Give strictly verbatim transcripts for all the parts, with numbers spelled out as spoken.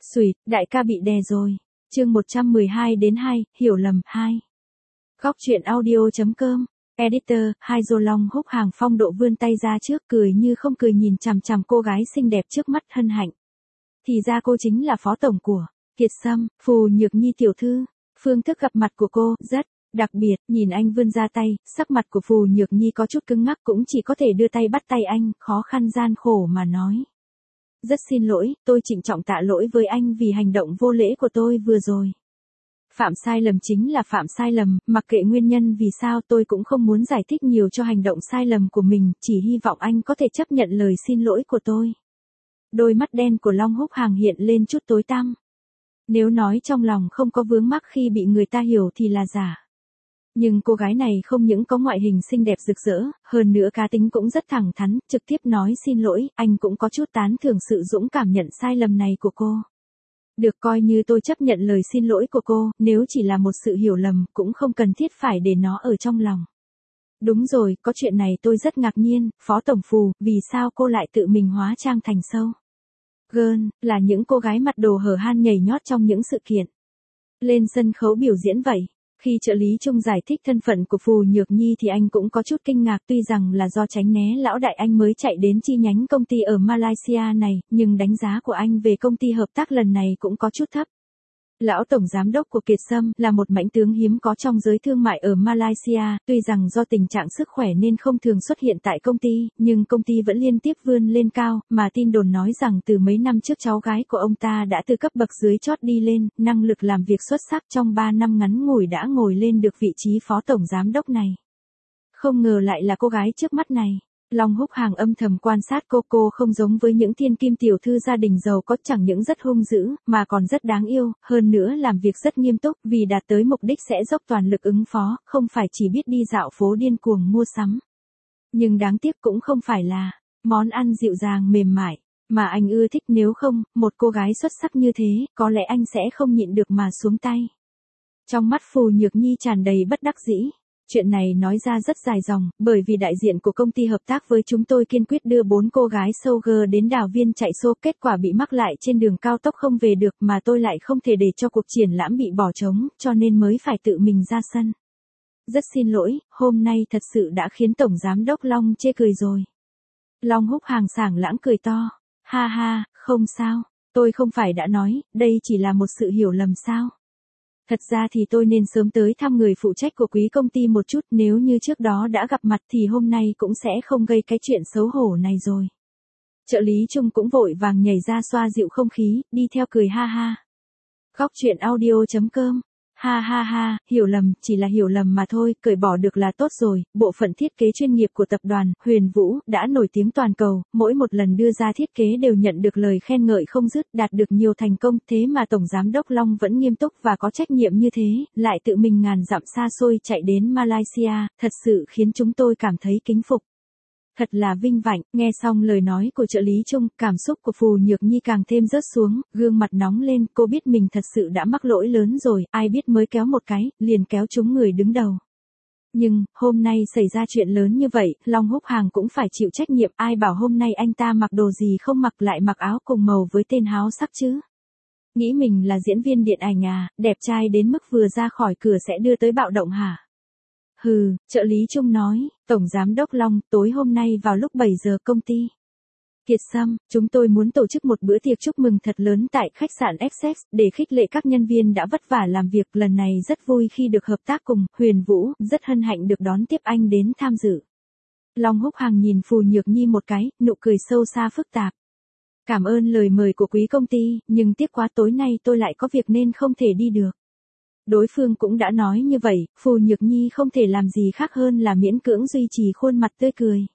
Xùi, đại ca bị đè rồi. Chương một trăm mười hai đến hai, hiểu lầm hai. Góc truyện audio.com. Editor, Hai Dô Long Húc Hàng phong độ vươn tay ra trước, cười như không cười nhìn chằm chằm cô gái xinh đẹp trước mắt hân hạnh. Thì ra cô chính là phó tổng của Kiệt Sâm, Phù Nhược Nhi tiểu thư. Phương thức gặp mặt của cô rất đặc biệt, nhìn anh vươn ra tay, sắc mặt của Phù Nhược Nhi có chút cứng ngắc, cũng chỉ có thể đưa tay bắt tay anh, khó khăn gian khổ mà nói. Rất xin lỗi, tôi trịnh trọng tạ lỗi với anh vì hành động vô lễ của tôi vừa rồi. Phạm sai lầm chính là phạm sai lầm, mặc kệ nguyên nhân vì sao tôi cũng không muốn giải thích nhiều cho hành động sai lầm của mình, chỉ hy vọng anh có thể chấp nhận lời xin lỗi của tôi. Đôi mắt đen của Long Húc Hàng hiện lên chút tối tăm. Nếu nói trong lòng không có vướng mắc khi bị người ta hiểu thì là giả. Nhưng cô gái này không những có ngoại hình xinh đẹp rực rỡ, hơn nữa cá tính cũng rất thẳng thắn, trực tiếp nói xin lỗi, anh cũng có chút tán thưởng sự dũng cảm nhận sai lầm này của cô. Được, coi như tôi chấp nhận lời xin lỗi của cô, nếu chỉ là một sự hiểu lầm, cũng không cần thiết phải để nó ở trong lòng. Đúng rồi, có chuyện này tôi rất ngạc nhiên, Phó Tổng Phù, vì sao cô lại tự mình hóa trang thành sâu? Girl, là những cô gái mặt đồ hở han nhảy nhót trong những sự kiện. Lên sân khấu biểu diễn vậy. Khi trợ lý Trung giải thích thân phận của Phù Nhược Nhi thì anh cũng có chút kinh ngạc, tuy rằng là do tránh né lão đại anh mới chạy đến chi nhánh công ty ở Malaysia này, nhưng đánh giá của anh về công ty hợp tác lần này cũng có chút thấp. Lão tổng giám đốc của Kiệt Sâm là một mãnh tướng hiếm có trong giới thương mại ở Malaysia, tuy rằng do tình trạng sức khỏe nên không thường xuất hiện tại công ty, nhưng công ty vẫn liên tiếp vươn lên cao, mà tin đồn nói rằng từ mấy năm trước cháu gái của ông ta đã từ cấp bậc dưới chót đi lên, năng lực làm việc xuất sắc, trong ba năm ngắn ngủi đã ngồi lên được vị trí phó tổng giám đốc này. Không ngờ lại là cô gái trước mắt này. Long Húc Hàng âm thầm quan sát cô, cô không giống với những thiên kim tiểu thư gia đình giàu có, chẳng những rất hung dữ, mà còn rất đáng yêu, hơn nữa làm việc rất nghiêm túc, vì đạt tới mục đích sẽ dốc toàn lực ứng phó, không phải chỉ biết đi dạo phố điên cuồng mua sắm. Nhưng đáng tiếc cũng không phải là món ăn dịu dàng mềm mại, mà anh ưa thích, nếu không, một cô gái xuất sắc như thế, có lẽ anh sẽ không nhịn được mà xuống tay. Trong mắt Phù Nhược Nhi tràn đầy bất đắc dĩ. Chuyện này nói ra rất dài dòng, bởi vì đại diện của công ty hợp tác với chúng tôi kiên quyết đưa bốn cô gái Soger đến đảo Viên chạy xô, kết quả bị mắc lại trên đường cao tốc không về được, mà tôi lại không thể để cho cuộc triển lãm bị bỏ trống, cho nên mới phải tự mình ra sân. Rất xin lỗi, hôm nay thật sự đã khiến Tổng Giám đốc Long chê cười rồi. Long Húc Hàng sảng lãng cười to. Ha ha, không sao, tôi không phải đã nói, đây chỉ là một sự hiểu lầm sao. Thật ra thì tôi nên sớm tới thăm người phụ trách của quý công ty một chút, nếu như trước đó đã gặp mặt thì hôm nay cũng sẽ không gây cái chuyện xấu hổ này rồi. Trợ lý Trung cũng vội vàng nhảy ra xoa dịu không khí, đi theo cười ha ha. Góc truyện audio.com. Ha ha ha, hiểu lầm, chỉ là hiểu lầm mà thôi, cởi bỏ được là tốt rồi. Bộ phận thiết kế chuyên nghiệp của tập đoàn Huyền Vũ đã nổi tiếng toàn cầu, mỗi một lần đưa ra thiết kế đều nhận được lời khen ngợi không dứt, đạt được nhiều thành công, thế mà Tổng Giám đốc Long vẫn nghiêm túc và có trách nhiệm như thế, lại tự mình ngàn dặm xa xôi chạy đến Malaysia, thật sự khiến chúng tôi cảm thấy kính phục. Thật là vinh vạnh. Nghe xong lời nói của trợ lý Trung, cảm xúc của Phù Nhược Nhi càng thêm rớt xuống, gương mặt nóng lên, cô biết mình thật sự đã mắc lỗi lớn rồi, ai biết mới kéo một cái, liền kéo trúng người đứng đầu. Nhưng, hôm nay xảy ra chuyện lớn như vậy, Long Húc Hàng cũng phải chịu trách nhiệm, ai bảo hôm nay anh ta mặc đồ gì không mặc, lại mặc áo cùng màu với tên háo sắc chứ. Nghĩ mình là diễn viên điện ảnh à, đẹp trai đến mức vừa ra khỏi cửa sẽ đưa tới bạo động hả? Hừ, trợ lý Trung nói, Tổng Giám đốc Long, tối hôm nay vào lúc bảy giờ công ty Kiệt Sâm, chúng tôi muốn tổ chức một bữa tiệc chúc mừng thật lớn tại khách sạn Essex, để khích lệ các nhân viên đã vất vả làm việc, lần này rất vui khi được hợp tác cùng Huyền Vũ, rất hân hạnh được đón tiếp anh đến tham dự. Long Húc Hàng nhìn Phù Nhược Nhi một cái, nụ cười sâu xa phức tạp. Cảm ơn lời mời của quý công ty, nhưng tiếc quá tối nay tôi lại có việc nên không thể đi được. Đối phương cũng đã nói như vậy, Phù Nhược Nhi không thể làm gì khác hơn là miễn cưỡng duy trì khuôn mặt tươi cười.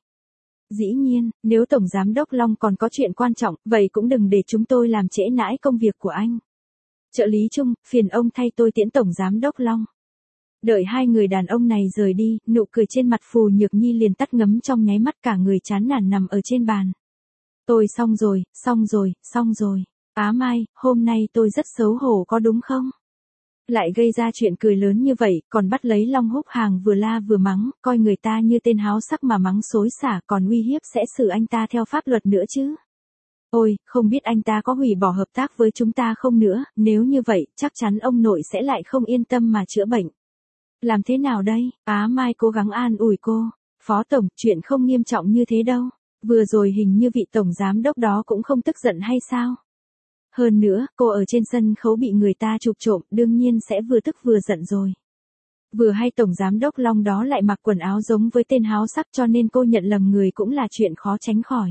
Dĩ nhiên, nếu Tổng Giám đốc Long còn có chuyện quan trọng, vậy cũng đừng để chúng tôi làm trễ nải công việc của anh. Trợ lý Trung, phiền ông thay tôi tiễn Tổng Giám đốc Long. Đợi hai người đàn ông này rời đi, nụ cười trên mặt Phù Nhược Nhi liền tắt ngấm trong nháy mắt, cả người chán nản nằm ở trên bàn. Tôi xong rồi, xong rồi, xong rồi. Á Mai, hôm nay tôi rất xấu hổ có đúng không? Lại gây ra chuyện cười lớn như vậy, còn bắt lấy Long Húc Hàng vừa la vừa mắng, coi người ta như tên háo sắc mà mắng xối xả, còn uy hiếp sẽ xử anh ta theo pháp luật nữa chứ. Ôi, không biết anh ta có hủy bỏ hợp tác với chúng ta không nữa, nếu như vậy, chắc chắn ông nội sẽ lại không yên tâm mà chữa bệnh. Làm thế nào đây? Á Mai cố gắng an ủi cô. Phó tổng, chuyện không nghiêm trọng như thế đâu. Vừa rồi hình như vị tổng giám đốc đó cũng không tức giận hay sao? Hơn nữa, cô ở trên sân khấu bị người ta chụp trộm, đương nhiên sẽ vừa tức vừa giận rồi. Vừa hay tổng giám đốc Long đó lại mặc quần áo giống với tên háo sắc cho nên cô nhận lầm người cũng là chuyện khó tránh khỏi.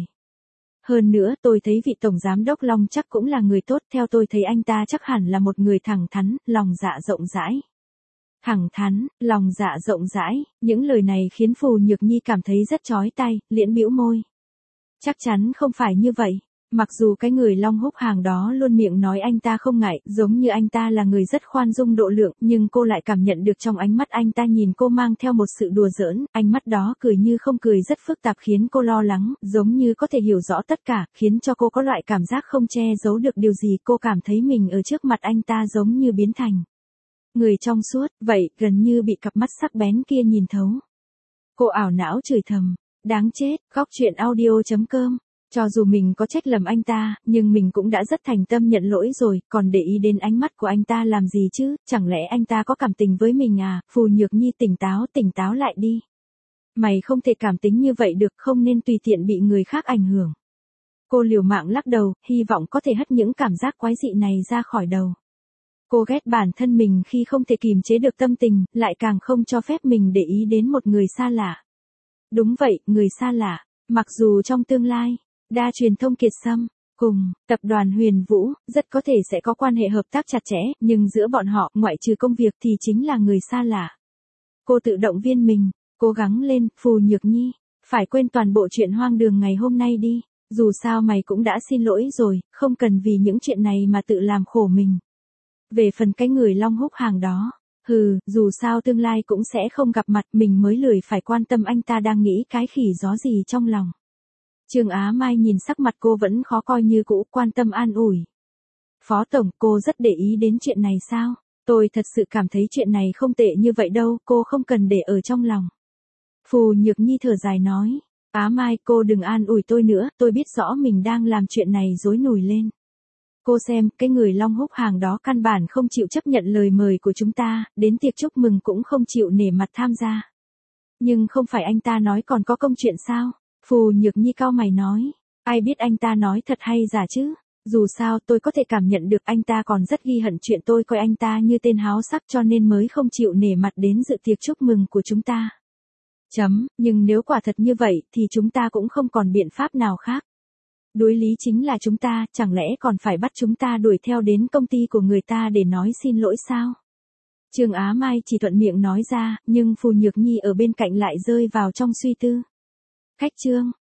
Hơn nữa tôi thấy vị tổng giám đốc Long chắc cũng là người tốt, theo tôi thấy anh ta chắc hẳn là một người thẳng thắn, lòng dạ rộng rãi. Thẳng thắn, lòng dạ rộng rãi, những lời này khiến Phù Nhược Nhi cảm thấy rất chói tai, liễn bĩu môi. Chắc chắn không phải như vậy. Mặc dù cái người Long Húc Hàng đó luôn miệng nói anh ta không ngại, giống như anh ta là người rất khoan dung độ lượng, nhưng cô lại cảm nhận được trong ánh mắt anh ta nhìn cô mang theo một sự đùa giỡn, ánh mắt đó cười như không cười rất phức tạp khiến cô lo lắng, giống như có thể hiểu rõ tất cả, khiến cho cô có loại cảm giác không che giấu được điều gì, cô cảm thấy mình ở trước mặt anh ta giống như biến thành người trong suốt, vậy, gần như bị cặp mắt sắc bén kia nhìn thấu. Cô ảo não chửi thầm, đáng chết, góc truyện audio chấm com. Cho dù mình có trách lầm anh ta, nhưng mình cũng đã rất thành tâm nhận lỗi rồi, còn để ý đến ánh mắt của anh ta làm gì chứ, chẳng lẽ anh ta có cảm tình với mình à? Phù Nhược Nhi tỉnh táo, tỉnh táo lại đi. Mày không thể cảm tính như vậy được, không nên tùy tiện bị người khác ảnh hưởng. Cô liều mạng lắc đầu, hy vọng có thể hất những cảm giác quái dị này ra khỏi đầu. Cô ghét bản thân mình khi không thể kìm chế được tâm tình, lại càng không cho phép mình để ý đến một người xa lạ. Đúng vậy, người xa lạ, mặc dù trong tương lai, đa truyền thông Kiệt Sâm cùng tập đoàn Huyền Vũ rất có thể sẽ có quan hệ hợp tác chặt chẽ, nhưng giữa bọn họ, ngoại trừ công việc thì chính là người xa lạ. Cô tự động viên mình, cố gắng lên, Phù Nhược Nhi, phải quên toàn bộ chuyện hoang đường ngày hôm nay đi, dù sao mày cũng đã xin lỗi rồi, không cần vì những chuyện này mà tự làm khổ mình. Về phần cái người Long Húc Hàng đó, hừ, dù sao tương lai cũng sẽ không gặp mặt, mình mới lười phải quan tâm anh ta đang nghĩ cái khỉ gió gì trong lòng. Trương Á Mai nhìn sắc mặt cô vẫn khó coi như cũ, quan tâm an ủi. Phó tổng, cô rất để ý đến chuyện này sao? Tôi thật sự cảm thấy chuyện này không tệ như vậy đâu, cô không cần để ở trong lòng. Phù Nhược Nhi thở dài nói, Á Mai, cô đừng an ủi tôi nữa, tôi biết rõ mình đang làm chuyện này rối nổi lên. Cô xem, cái người Long Húc Hàng đó căn bản không chịu chấp nhận lời mời của chúng ta, đến tiệc chúc mừng cũng không chịu nể mặt tham gia. Nhưng không phải anh ta nói còn có công chuyện sao? Phù Nhược Nhi cau mày nói, ai biết anh ta nói thật hay giả chứ? Dù sao tôi có thể cảm nhận được anh ta còn rất ghi hận chuyện tôi coi anh ta như tên háo sắc cho nên mới không chịu nể mặt đến dự tiệc chúc mừng của chúng ta. Chấm, nhưng nếu quả thật như vậy thì chúng ta cũng không còn biện pháp nào khác. Đối lý chính là chúng ta, chẳng lẽ còn phải bắt chúng ta đuổi theo đến công ty của người ta để nói xin lỗi sao? Trương Á Mai chỉ thuận miệng nói ra, nhưng Phù Nhược Nhi ở bên cạnh lại rơi vào trong suy tư. Khách Trương,